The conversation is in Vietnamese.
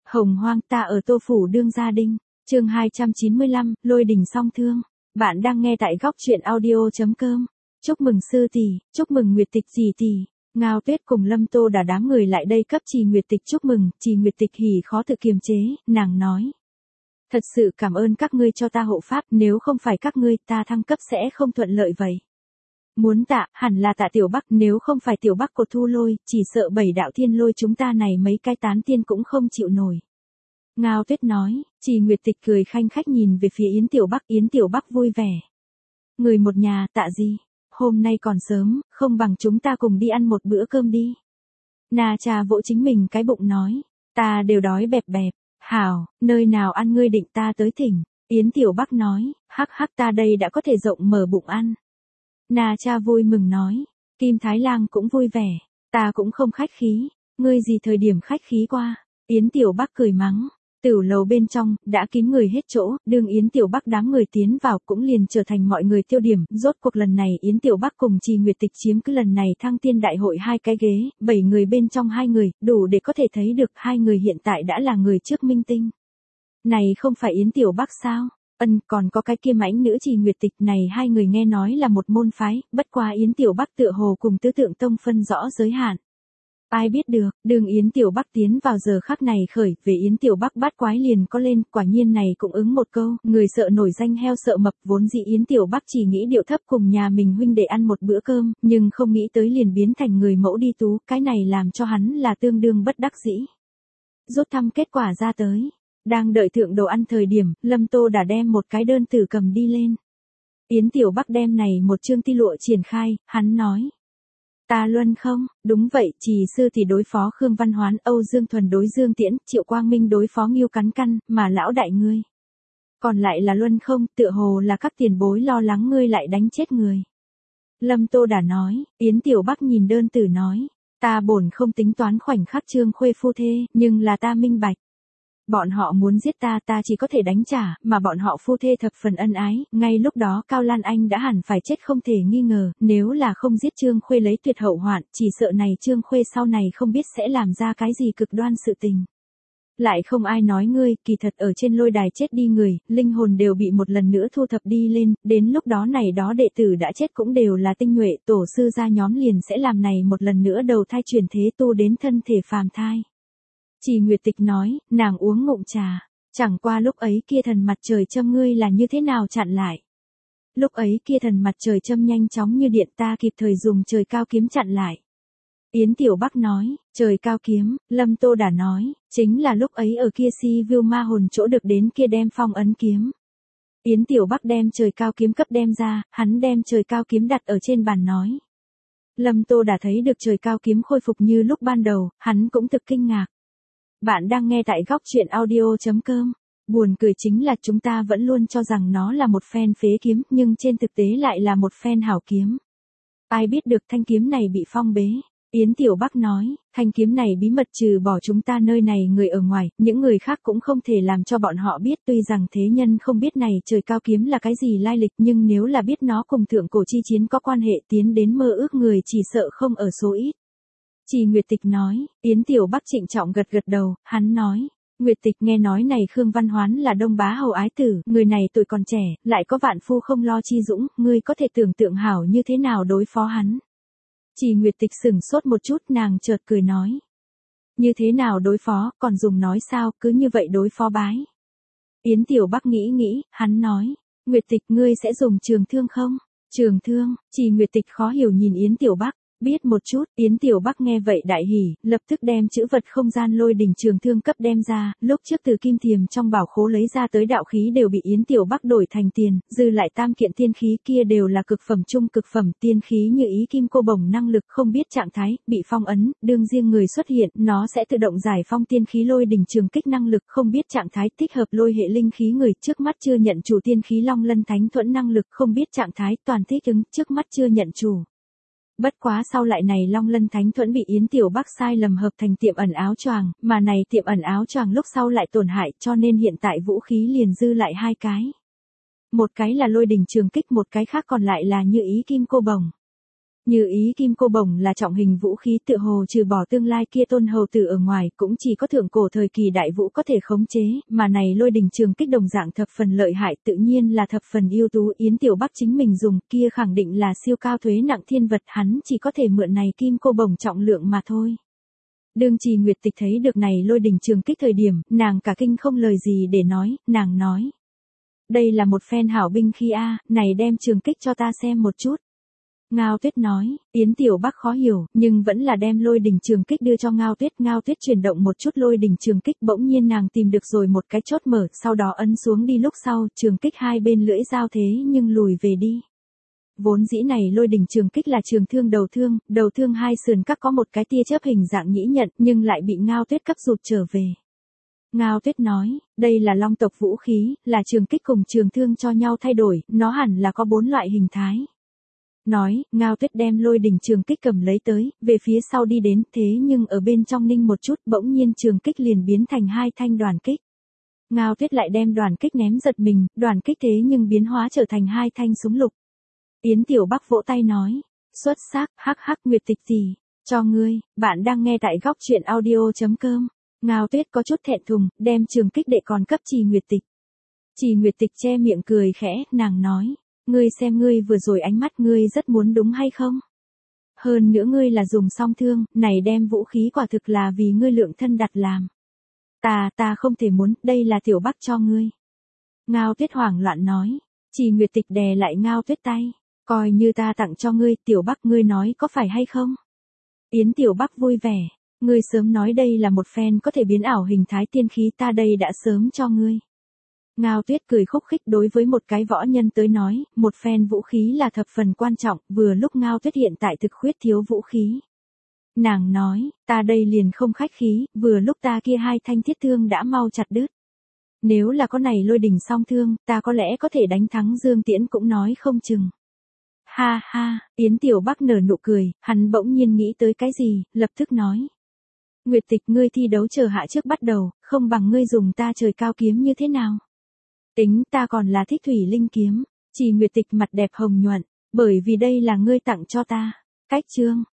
Hồng hoang ta ở Tô Phủ đương gia đinh, chương 295, lôi đình song thương. Bạn đang nghe tại góc truyện audio.com. Chúc mừng sư tỷ, chúc mừng Nguyệt Tịch dì tỷ. Ngao Tuyết cùng Lâm Tô đã đám người lại đây cấp Trì Nguyệt Tịch chúc mừng, Trì Nguyệt Tịch hỉ khó tự kiềm chế, nàng nói. Thật sự cảm ơn các ngươi cho ta hộ pháp, nếu không phải các ngươi ta thăng cấp sẽ không thuận lợi vậy. Muốn tạ, hẳn là tạ Tiểu Bắc, nếu không phải Tiểu Bắc cột thu lôi, chỉ sợ 7 đạo thiên lôi chúng ta này mấy cái tán tiên cũng không chịu nổi. Ngao Tuyết nói, Trì Nguyệt Tịch cười khanh khách nhìn về phía Yến Tiểu Bắc vui vẻ. Người một nhà, tạ gì? Hôm nay còn sớm, không bằng chúng ta cùng đi ăn một bữa cơm đi. Na Cha vỗ chính mình cái bụng nói, ta đều đói bẹp bẹp, hảo, nơi nào ăn ngươi định ta tới thỉnh. Yến Tiểu Bắc nói, hắc hắc ta đây đã có thể rộng mở bụng ăn. Na Cha vui mừng nói, Kim Thái Lang cũng vui vẻ, ta cũng không khách khí, ngươi gì thời điểm khách khí qua. Yến Tiểu Bắc cười mắng, tửu lầu bên trong, đã kín người hết chỗ, đương Yến Tiểu Bắc đám người tiến vào cũng liền trở thành mọi người tiêu điểm, rốt cuộc lần này Yến Tiểu Bắc cùng Trì Nguyệt Tịch chiếm cứ lần này thăng tiên đại hội 2 cái ghế, 7 người bên trong 2 người, đủ để có thể thấy được 2 người hiện tại đã là người trước minh tinh. Này không phải Yến Tiểu Bắc sao? Còn có cái kia mãnh nữ Trì Nguyệt Tịch này 2 người nghe nói là một môn phái, bất quá Yến Tiểu Bắc tựa hồ cùng Tứ Tượng Tông phân rõ giới hạn. Ai biết được, đường Yến Tiểu Bắc tiến vào giờ khắc này khởi, về Yến Tiểu Bắc bát quái liền có lên, quả nhiên này cũng ứng một câu, người sợ nổi danh heo sợ mập, vốn dĩ Yến Tiểu Bắc chỉ nghĩ điệu thấp cùng nhà mình huynh để ăn một bữa cơm, nhưng không nghĩ tới liền biến thành người mẫu đi tú, cái này làm cho hắn là tương đương bất đắc dĩ. Rút thăm kết quả ra tới, đang đợi thượng đồ ăn thời điểm, Lâm Tô đã đem một cái đơn tử cầm đi lên. Yến Tiểu Bắc đem này một chương ti lụa triển khai, hắn nói. Ta luân không, đúng vậy, Trì sư thì đối phó Khương Văn Hoán, Âu Dương Thuần đối Dương Tiễn, Triệu Quang Minh đối phó Ngưu Cắn Căn, mà lão đại ngươi. Còn lại là luân không, tựa hồ là các tiền bối lo lắng ngươi lại đánh chết người. Lâm Tô đã nói, Yến Tiểu Bắc nhìn đơn tử nói, ta bổn không tính toán khoảnh khắc Trương Khuê phu thê, nhưng là ta minh bạch. Bọn họ muốn giết ta chỉ có thể đánh trả, mà bọn họ phu thê thập phần ân ái, ngay lúc đó Cao Lan Anh đã hẳn phải chết không thể nghi ngờ, nếu là không giết Trương Khuê lấy tuyệt hậu hoạn, chỉ sợ này Trương Khuê sau này không biết sẽ làm ra cái gì cực đoan sự tình. Lại không ai nói ngươi, kỳ thật ở trên lôi đài chết đi người, linh hồn đều bị một lần nữa thu thập đi lên, đến lúc đó này đó đệ tử đã chết cũng đều là tinh nhuệ, tổ sư gia nhóm liền sẽ làm này một lần nữa đầu thai chuyển thế tu đến thân thể phàm thai. Trì Nguyệt Tịch nói, nàng uống ngụm trà, chẳng qua lúc ấy kia thần mặt trời châm ngươi là như thế nào chặn lại. Lúc ấy kia thần mặt trời châm nhanh chóng như điện ta kịp thời dùng trời cao kiếm chặn lại. Yến Tiểu Bắc nói, trời cao kiếm, Lâm Tô đã nói, chính là lúc ấy ở kia si viu ma hồn chỗ được đến kia đem phong ấn kiếm. Yến Tiểu Bắc đem trời cao kiếm cấp đem ra, hắn đem trời cao kiếm đặt ở trên bàn nói. Lâm Tô đã thấy được trời cao kiếm khôi phục như lúc ban đầu, hắn cũng thực kinh ngạc. Bạn đang nghe tại góc truyện audio.com. Buồn cười chính là chúng ta vẫn luôn cho rằng nó là một phen phế kiếm, nhưng trên thực tế lại là một phen hảo kiếm. Ai biết được thanh kiếm này bị phong bế. Yến Tiểu Bắc nói, thanh kiếm này bí mật trừ bỏ chúng ta nơi này người ở ngoài, những người khác cũng không thể làm cho bọn họ biết, tuy rằng thế nhân không biết này trời cao kiếm là cái gì lai lịch, nhưng nếu là biết nó cùng thượng cổ chi chiến có quan hệ tiến đến mơ ước người chỉ sợ không ở số ít. Trì Nguyệt Tịch nói, Yến Tiểu Bắc trịnh trọng gật đầu, hắn nói, Nguyệt Tịch nghe nói này Khương Văn Hoán là Đông Bá hầu ái tử, người này tuổi còn trẻ, lại có vạn phu không lo chi dũng, ngươi có thể tưởng tượng hảo như thế nào đối phó hắn. Trì Nguyệt Tịch sửng sốt một chút, nàng chợt cười nói. Như thế nào đối phó, còn dùng nói sao, cứ như vậy đối phó bái. Yến Tiểu Bắc nghĩ, hắn nói, Nguyệt Tịch ngươi sẽ dùng trường thương không? Trường thương, Trì Nguyệt Tịch khó hiểu nhìn Yến Tiểu Bắc. Biết một chút, Yến Tiểu Bắc nghe vậy đại hỉ, lập tức đem chữ vật không gian lôi đỉnh trường thương cấp đem ra, lúc trước từ kim thiềm trong bảo khố lấy ra tới đạo khí đều bị Yến Tiểu Bắc đổi thành tiền, dư lại tam kiện tiên khí kia đều là cực phẩm trung cực phẩm tiên khí như ý kim cô bổng năng lực không biết trạng thái, bị phong ấn, đương riêng người xuất hiện, nó sẽ tự động giải phong tiên khí lôi đỉnh trường kích năng lực không biết trạng thái, thích hợp lôi hệ linh khí người, trước mắt chưa nhận chủ tiên khí long lân thánh thuẫn năng lực không biết trạng thái, toàn thích ứng, trước mắt chưa nhận chủ. Bất quá sau lại này Long Lân Thánh Thuẫn bị Yến Tiểu Bắc sai lầm hợp thành tiệm ẩn áo choàng, mà này tiệm ẩn áo choàng lúc sau lại tổn hại, cho nên hiện tại vũ khí liền dư lại 2 cái. Một cái là lôi đỉnh trường kích, một cái khác còn lại là như ý kim cô bổng. Như ý kim cô bổng là trọng hình vũ khí tựa hồ trừ bỏ tương lai kia tôn hầu tử ở ngoài cũng chỉ có thượng cổ thời kỳ đại vũ có thể khống chế, mà này lôi đình trường kích đồng dạng thập phần lợi hại tự nhiên là thập phần ưu tú Yến Tiểu Bắc chính mình dùng kia khẳng định là siêu cao thuế nặng thiên vật hắn chỉ có thể mượn này kim cô bổng trọng lượng mà thôi. Đương Trì Nguyệt Tịch thấy được này lôi đình trường kích thời điểm, nàng cả kinh không lời gì để nói, nàng nói. Đây là một phen hảo binh khi này đem trường kích cho ta xem một chút. Ngao Tuyết nói, Yến Tiểu Bắc khó hiểu, nhưng vẫn là đem lôi đình trường kích đưa cho Ngao Tuyết chuyển động một chút lôi đình trường kích bỗng nhiên nàng tìm được rồi một cái chốt mở, sau đó ấn xuống đi lúc sau, trường kích hai bên lưỡi dao thế nhưng lùi về đi. Vốn dĩ này lôi đình trường kích là trường thương đầu thương hai sườn các có một cái tia chớp hình dạng nhĩ nhận nhưng lại bị Ngao Tuyết cấp rụt trở về. Ngao Tuyết nói, đây là long tộc vũ khí, là trường kích cùng trường thương cho nhau thay đổi, nó hẳn là có 4 loại hình thái. Nói, Ngao Tuyết đem lôi đình trường kích cầm lấy tới, về phía sau đi đến, thế nhưng ở bên trong ninh một chút bỗng nhiên trường kích liền biến thành hai thanh đoàn kích. Ngao Tuyết lại đem đoàn kích ném giật mình, đoàn kích thế nhưng biến hóa trở thành hai thanh súng lục. Yến Tiểu Bắc vỗ tay nói, xuất sắc, hắc hắc Nguyệt Tịch gì, cho ngươi, bạn đang nghe tại góc truyện audio.com. Ngao Tuyết có chút thẹn thùng, đem trường kích đệ còn cấp Trì Nguyệt Tịch. Trì Nguyệt Tịch che miệng cười khẽ, nàng nói, ngươi xem ngươi vừa rồi ánh mắt ngươi rất muốn đúng hay không? Hơn nữa ngươi là dùng song thương, này đem vũ khí quả thực là vì ngươi lượng thân đặt làm. Ta không thể muốn, đây là Tiểu Bắc cho ngươi. Ngao Tuyết hoảng loạn nói, Trì Nguyệt Tịch đè lại Ngao Tuyết tay, coi như ta tặng cho ngươi, Tiểu Bắc ngươi nói có phải hay không? Yến Tiểu Bắc vui vẻ, ngươi sớm nói đây là một phen có thể biến ảo hình thái tiên khí ta đây đã sớm cho ngươi. Ngao Tuyết cười khúc khích đối với một cái võ nhân tới nói, một phen vũ khí là thập phần quan trọng, vừa lúc Ngao Tuyết hiện tại thực khuyết thiếu vũ khí. Nàng nói, ta đây liền không khách khí, vừa lúc ta kia hai thanh thiết thương đã mau chặt đứt. Nếu là có này lôi đình song thương, ta có lẽ có thể đánh thắng Dương Tiễn cũng nói không chừng. Ha ha, Yến Tiểu Bắc nở nụ cười, hắn bỗng nhiên nghĩ tới cái gì, lập tức nói. Nguyệt Tịch ngươi thi đấu chờ hạ trước bắt đầu, không bằng ngươi dùng ta trời cao kiếm như thế nào? Tính ta còn là thích thủy linh kiếm. Trì Nguyệt Tịch mặt đẹp hồng nhuận, bởi vì đây là ngươi tặng cho ta. Cách chương.